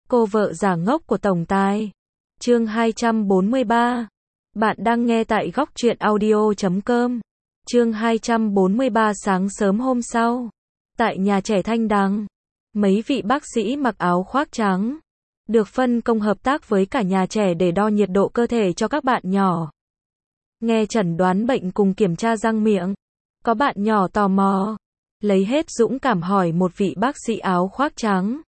Cô vợ giả ngốc của tổng tài. Chương 243. Bạn đang nghe tại góc truyện audio.com. Chương 243. Sáng sớm hôm sau, tại nhà trẻ Thanh Đằng, mấy vị bác sĩ mặc áo khoác trắng được phân công hợp tác với cả nhà trẻ để đo nhiệt độ cơ thể cho các bạn nhỏ, nghe chẩn đoán bệnh cùng kiểm tra răng miệng. Có bạn nhỏ tò mò, lấy hết dũng cảm hỏi một vị bác sĩ áo khoác trắng: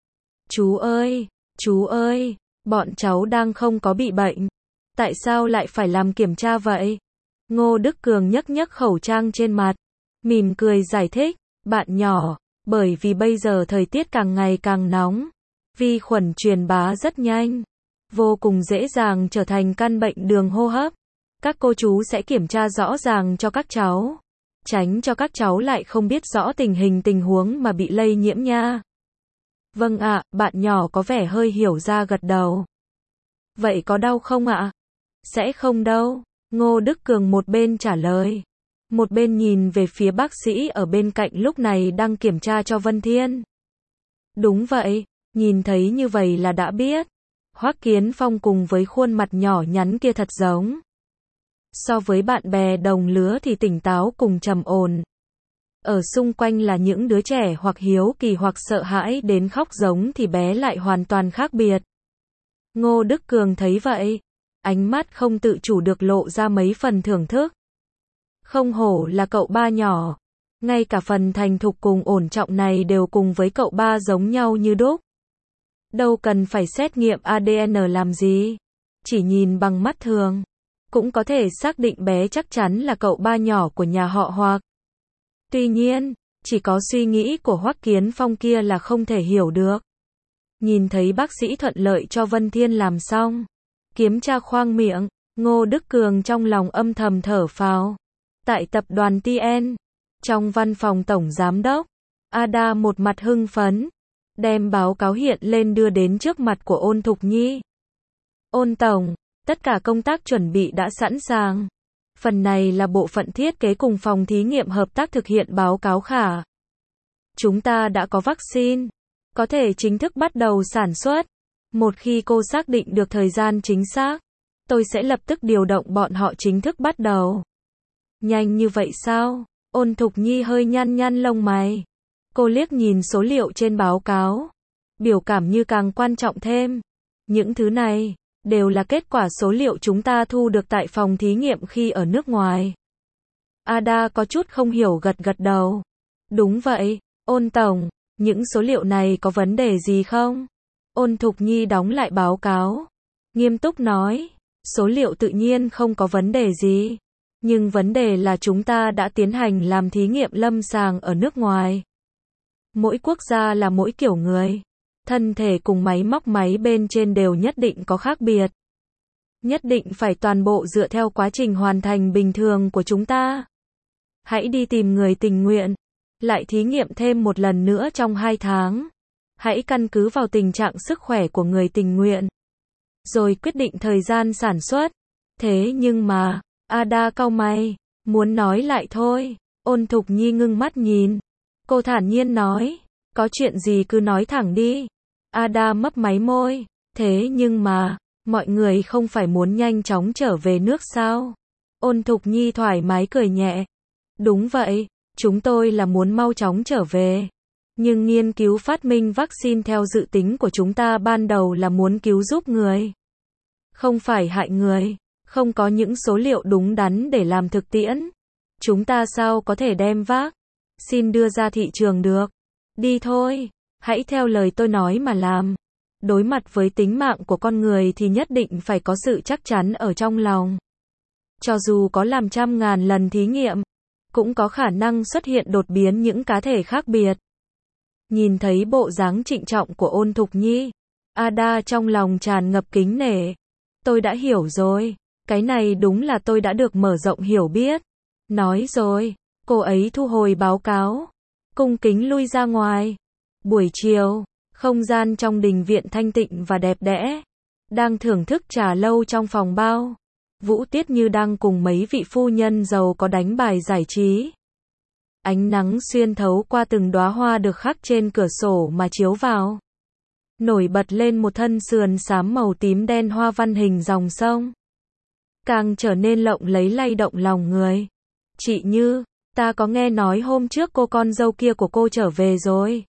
chú ơi, bọn cháu đang không có bị bệnh. Tại sao lại phải làm kiểm tra vậy? Ngô Đức Cường nhấc nhấc khẩu trang trên mặt, mỉm cười giải thích: bạn nhỏ, bởi vì bây giờ thời tiết càng ngày càng nóng, vi khuẩn truyền bá rất nhanh, vô cùng dễ dàng trở thành căn bệnh đường hô hấp. Các cô chú sẽ kiểm tra rõ ràng cho các cháu, tránh cho các cháu lại không biết rõ tình huống mà bị lây nhiễm nha. Vâng ạ, bạn nhỏ có vẻ hơi hiểu ra gật đầu. Vậy có đau không ạ? Sẽ không đâu, Ngô Đức Cường một bên trả lời, một bên nhìn về phía bác sĩ ở bên cạnh lúc này đang kiểm tra cho Vân Thiên. Đúng vậy, nhìn thấy như vậy là đã biết. Hoắc Kiến Phong cùng với khuôn mặt nhỏ nhắn kia thật giống. So với bạn bè đồng lứa thì tỉnh táo cùng trầm ổn. Ở xung quanh là những đứa trẻ hoặc hiếu kỳ hoặc sợ hãi đến khóc giống thì bé lại hoàn toàn khác biệt. Ngô Đức Cường thấy vậy, ánh mắt không tự chủ được lộ ra mấy phần thưởng thức. Không hổ là cậu ba nhỏ, ngay cả phần thành thục cùng ổn trọng này đều cùng với cậu ba giống nhau như đúc. Đâu cần phải xét nghiệm ADN làm gì, chỉ nhìn bằng mắt thường cũng có thể xác định bé chắc chắn là cậu ba nhỏ của nhà họ Hoắc. Tuy nhiên, chỉ có suy nghĩ của Hoắc Kiến Phong kia là không thể hiểu được. Nhìn thấy bác sĩ thuận lợi cho Vân Thiên làm xong kiểm tra khoang miệng, Ngô Đức Cường trong lòng âm thầm thở phào. Tại tập đoàn TN, trong văn phòng tổng giám đốc, Ada một mặt hưng phấn, đem báo cáo hiện lên đưa đến trước mặt của Ôn Thục Nhi. Ôn tổng, tất cả công tác chuẩn bị đã sẵn sàng. Phần này là bộ phận thiết kế cùng phòng thí nghiệm hợp tác thực hiện báo cáo khả. Chúng ta đã có vaccine, có thể chính thức bắt đầu sản xuất. Một khi cô xác định được thời gian chính xác, tôi sẽ lập tức điều động bọn họ chính thức bắt đầu. Nhanh như vậy sao? Ôn Thục Nhi hơi nhăn lông mày. Cô liếc nhìn số liệu trên báo cáo, biểu cảm như càng quan trọng thêm. Những thứ này đều là kết quả số liệu chúng ta thu được tại phòng thí nghiệm khi ở nước ngoài. Ada có chút không hiểu gật đầu. Đúng vậy, Ôn tổng, những số liệu này có vấn đề gì không? Ôn Thục Nhi đóng lại báo cáo, nghiêm túc nói, số liệu tự nhiên không có vấn đề gì, nhưng vấn đề là chúng ta đã tiến hành làm thí nghiệm lâm sàng ở nước ngoài. Mỗi quốc gia là mỗi kiểu người, thân thể cùng máy móc máy bên trên đều nhất định có khác biệt. Nhất định phải toàn bộ dựa theo quá trình hoàn thành bình thường của chúng ta. Hãy đi tìm người tình nguyện, lại thí nghiệm thêm một lần nữa trong 2 tháng. Hãy căn cứ vào tình trạng sức khỏe của người tình nguyện, rồi quyết định thời gian sản xuất. Thế nhưng mà, Ada cau mày, muốn nói lại thôi. Ôn Thục Nhi ngưng mắt nhìn. Cô thản nhiên nói, có chuyện gì cứ nói thẳng đi. Ada mấp máy môi, thế nhưng mà, mọi người không phải muốn nhanh chóng trở về nước sao? Ôn Thục Nhi thoải mái cười nhẹ. Đúng vậy, chúng tôi là muốn mau chóng trở về. Nhưng nghiên cứu phát minh vaccine theo dự tính của chúng ta ban đầu là muốn cứu giúp người, không phải hại người. Không có những số liệu đúng đắn để làm thực tiễn, chúng ta sao có thể đem vaccine đưa ra thị trường được? Đi thôi, hãy theo lời tôi nói mà làm. Đối mặt với tính mạng của con người thì nhất định phải có sự chắc chắn ở trong lòng. Cho dù có làm trăm ngàn lần thí nghiệm, cũng có khả năng xuất hiện đột biến những cá thể khác biệt. Nhìn thấy bộ dáng trịnh trọng của Ôn Thục Nhi, Ada trong lòng tràn ngập kính nể. Tôi đã hiểu rồi, cái này đúng là tôi đã được mở rộng hiểu biết. Nói rồi, cô ấy thu hồi báo cáo, cung kính lui ra ngoài. Buổi chiều, không gian trong đình viện thanh tịnh và đẹp đẽ. Đang thưởng thức trà lâu trong phòng bao, Vũ Tiết Như đang cùng mấy vị phu nhân giàu có đánh bài giải trí. Ánh nắng xuyên thấu qua từng đóa hoa được khắc trên cửa sổ mà chiếu vào. nổi bật lên một thân sườn xám màu tím đen hoa văn hình dòng sông. Càng trở nên lộng lẫy lay động lòng người. Chị Như, ta có nghe nói hôm trước cô con dâu kia của cô trở về rồi.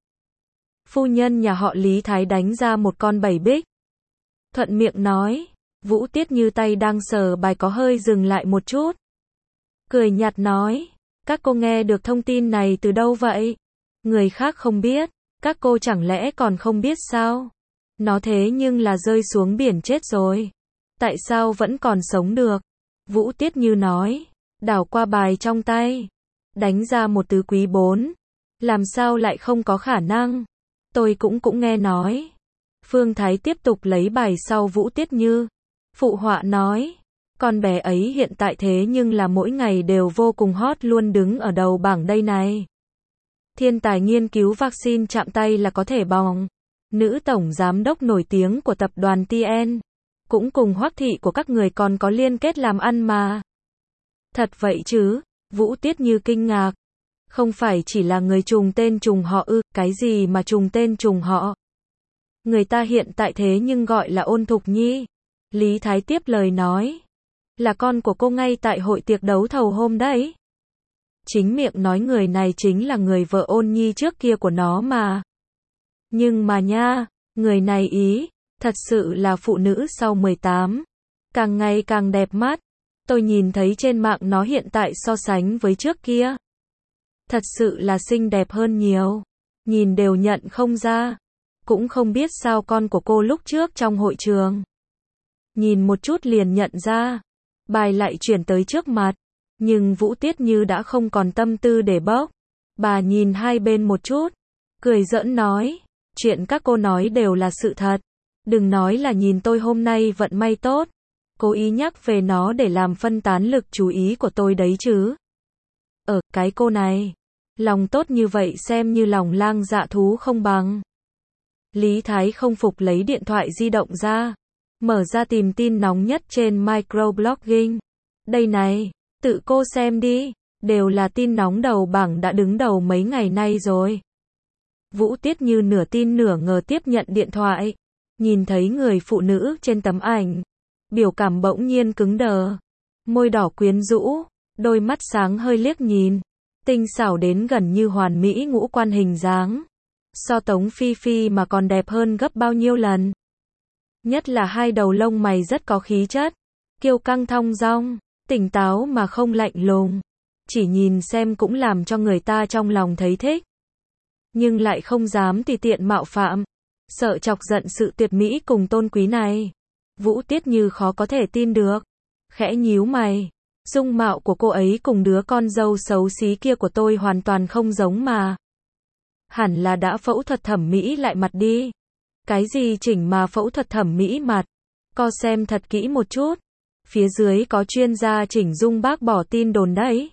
Phu nhân nhà họ Lý Thái đánh ra một con bầy bích. Thuận miệng nói, Vũ Tiết Như tay đang sờ bài có hơi dừng lại một chút. Cười nhạt nói, các cô nghe được thông tin này từ đâu vậy? Người khác không biết, các cô chẳng lẽ còn không biết sao? Nó thế nhưng là rơi xuống biển chết rồi. Tại sao vẫn còn sống được? Vũ Tiết Như nói, đảo qua bài trong tay, đánh ra một tứ quý 4. Làm sao lại không có khả năng? Tôi cũng nghe nói. Phương Thái tiếp tục lấy bài sau Vũ Tiết Như. Phụ họa nói, con bé ấy hiện tại thế nhưng là mỗi ngày đều vô cùng hot, luôn đứng ở đầu bảng đây này. Thiên tài nghiên cứu vaccine chạm tay là có thể bỏng. Nữ tổng giám đốc nổi tiếng của tập đoàn TN. Cũng cùng Hoắc thị của các người còn có liên kết làm ăn mà. Thật vậy chứ? Vũ Tiết Như kinh ngạc. Không phải chỉ là người trùng tên trùng họ ư? Cái gì mà trùng tên trùng họ? Người ta hiện tại thế nhưng gọi là Ôn Thục Nhi. Lý Thái tiếp lời nói, là con của cô ngay tại hội tiệc đấu thầu hôm đấy. Chính miệng nói người này chính là người vợ Ôn Nhi trước kia của nó mà. Nhưng mà nha, người này ý, thật sự là phụ nữ sau 18. Càng ngày càng đẹp mắt. Tôi nhìn thấy trên mạng nó hiện tại so sánh với trước kia. Thật sự là xinh đẹp hơn nhiều. Nhìn đều nhận không ra. Cũng không biết sao con của cô lúc trước trong hội trường. Nhìn một chút liền nhận ra. Bài lại chuyển tới trước mặt. Nhưng Vũ Tiết Như đã không còn tâm tư để bóc. Bà nhìn hai bên một chút. Cười giỡn nói. Chuyện các cô nói đều là sự thật. Đừng nói là nhìn tôi hôm nay vận may tốt. Cố ý nhắc về nó để làm phân tán lực chú ý của tôi đấy chứ. Cái cô này. Lòng tốt như vậy xem như lòng lang dạ thú không bằng. Lý Thái không phục lấy điện thoại di động ra. Mở ra tìm tin nóng nhất trên microblogging. Đây này, tự cô xem đi. Đều là tin nóng đầu bảng đã đứng đầu mấy ngày nay rồi. Vũ Tiết Như nửa tin nửa ngờ tiếp nhận điện thoại. Nhìn thấy người phụ nữ trên tấm ảnh. Biểu cảm bỗng nhiên cứng đờ. Môi đỏ quyến rũ. Đôi mắt sáng hơi liếc nhìn. Tinh xảo đến gần như hoàn mỹ ngũ quan hình dáng. So Tống Phi Phi mà còn đẹp hơn gấp bao nhiêu lần. Nhất là hai đầu lông mày rất có khí chất. Kiêu căng thong dong. Tỉnh táo mà không lạnh lùng. Chỉ nhìn xem cũng làm cho người ta trong lòng thấy thích. Nhưng lại không dám tùy tiện mạo phạm. Sợ chọc giận sự tuyệt mỹ cùng tôn quý này. Vũ Tiết Như khó có thể tin được. Khẽ nhíu mày. Dung mạo của cô ấy cùng đứa con dâu xấu xí kia của tôi hoàn toàn không giống mà. Hẳn là đã phẫu thuật thẩm mỹ lại mặt đi. Cái gì chỉnh mà phẫu thuật thẩm mỹ mặt? Co xem thật kỹ một chút. Phía dưới có chuyên gia chỉnh dung bác bỏ tin đồn đấy.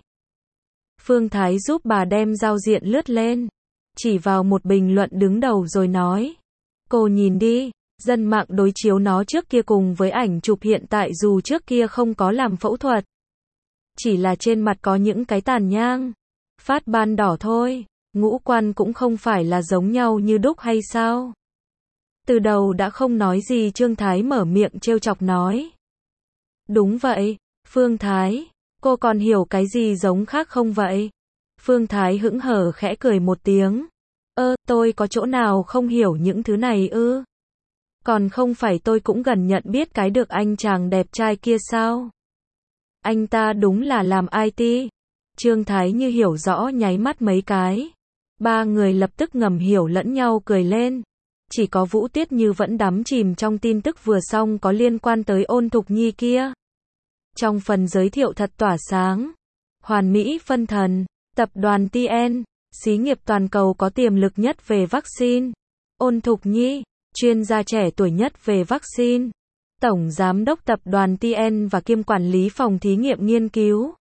Phương Thái giúp bà đem giao diện lướt lên. Chỉ vào một bình luận đứng đầu rồi nói. Cô nhìn đi. Dân mạng đối chiếu nó trước kia cùng với ảnh chụp hiện tại dù trước kia không có làm phẫu thuật. Chỉ là trên mặt có những cái tàn nhang. Phát ban đỏ thôi. Ngũ quan cũng không phải là giống nhau như đúc hay sao? Từ đầu đã không nói gì Trương Thái mở miệng trêu chọc nói. Đúng vậy, Phương Thái. Cô còn hiểu cái gì giống khác không vậy? Phương Thái hững hờ khẽ cười một tiếng. Tôi có chỗ nào không hiểu những thứ này ư? Còn không phải tôi cũng gần nhận biết cái được anh chàng đẹp trai kia sao? Anh ta đúng là làm IT. Trương Thái như hiểu rõ nháy mắt mấy cái. Ba người lập tức ngầm hiểu lẫn nhau cười lên. Chỉ có Vũ Tiết Như vẫn đắm chìm trong tin tức vừa xong có liên quan tới Ôn Thục Nhi kia. Trong phần giới thiệu thật tỏa sáng. Hoàn mỹ phân thần. Tập đoàn TN. Xí nghiệp toàn cầu có tiềm lực nhất về vaccine. Ôn Thục Nhi. Chuyên gia trẻ tuổi nhất về vaccine. Tổng giám đốc tập đoàn TN và kiêm quản lý phòng thí nghiệm nghiên cứu.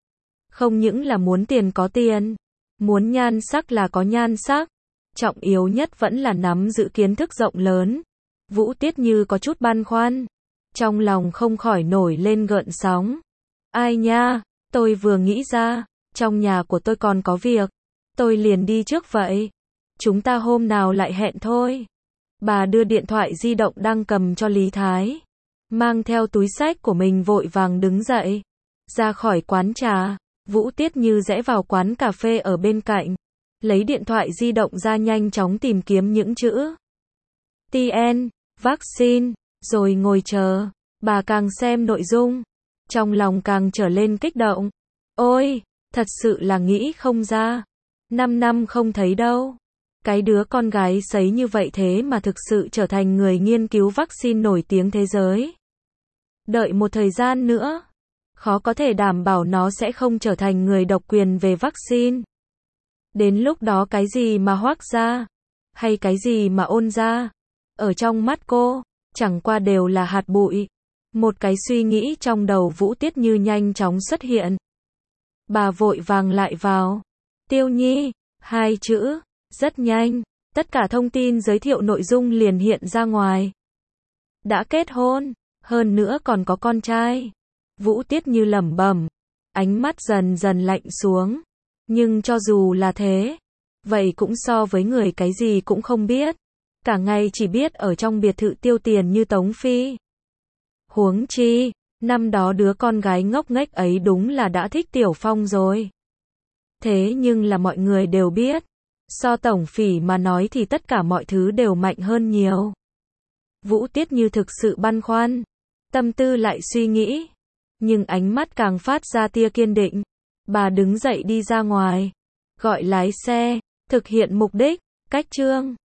Không những là muốn tiền có tiền. Muốn nhan sắc là có nhan sắc. Trọng yếu nhất vẫn là nắm giữ kiến thức rộng lớn. Vũ Tiết Như có chút băn khoăn. Trong lòng không khỏi nổi lên gợn sóng. Ai nha, tôi vừa nghĩ ra. Trong nhà của tôi còn có việc. Tôi liền đi trước vậy. Chúng ta hôm nào lại hẹn thôi. Bà đưa điện thoại di động đang cầm cho Lý Thái. Mang theo túi xách của mình vội vàng đứng dậy. Ra khỏi quán trà, Vũ Tiết Như rẽ vào quán cà phê ở bên cạnh. Lấy điện thoại di động ra nhanh chóng tìm kiếm những chữ TN, vaccine, rồi ngồi chờ. Bà càng xem nội dung, trong lòng càng trở lên kích động. Ôi, thật sự là nghĩ không ra. 5 năm không thấy đâu. Cái đứa con gái sấy như vậy thế mà thực sự trở thành người nghiên cứu vaccine nổi tiếng thế giới. Đợi một thời gian nữa, khó có thể đảm bảo nó sẽ không trở thành người độc quyền về vaccine. Đến lúc đó cái gì mà Hoác gia, hay cái gì mà Ôn gia, ở trong mắt cô, chẳng qua đều là hạt bụi. Một cái suy nghĩ trong đầu Vũ Tiết Như nhanh chóng xuất hiện. Bà vội vàng lại vào. Tiêu Nhi, 2 chữ, rất nhanh, tất cả thông tin giới thiệu nội dung liền hiện ra ngoài. Đã kết hôn, hơn nữa còn có con trai. Vũ Tiết Như lẩm bẩm, ánh mắt dần dần lạnh xuống. Nhưng cho dù là thế, vậy cũng so với người cái gì cũng không biết. Cả ngày chỉ biết ở trong biệt thự tiêu tiền như Tống Phi. Huống chi, năm đó đứa con gái ngốc nghếch ấy đúng là đã thích Tiểu Phong rồi. Thế nhưng là mọi người đều biết, so Tổng Phỉ mà nói thì tất cả mọi thứ đều mạnh hơn nhiều. Vũ Tiết Như thực sự băn khoăn, tâm tư lại suy nghĩ, nhưng ánh mắt càng phát ra tia kiên định. Bà đứng dậy đi ra ngoài, gọi lái xe, thực hiện mục đích, cách chương.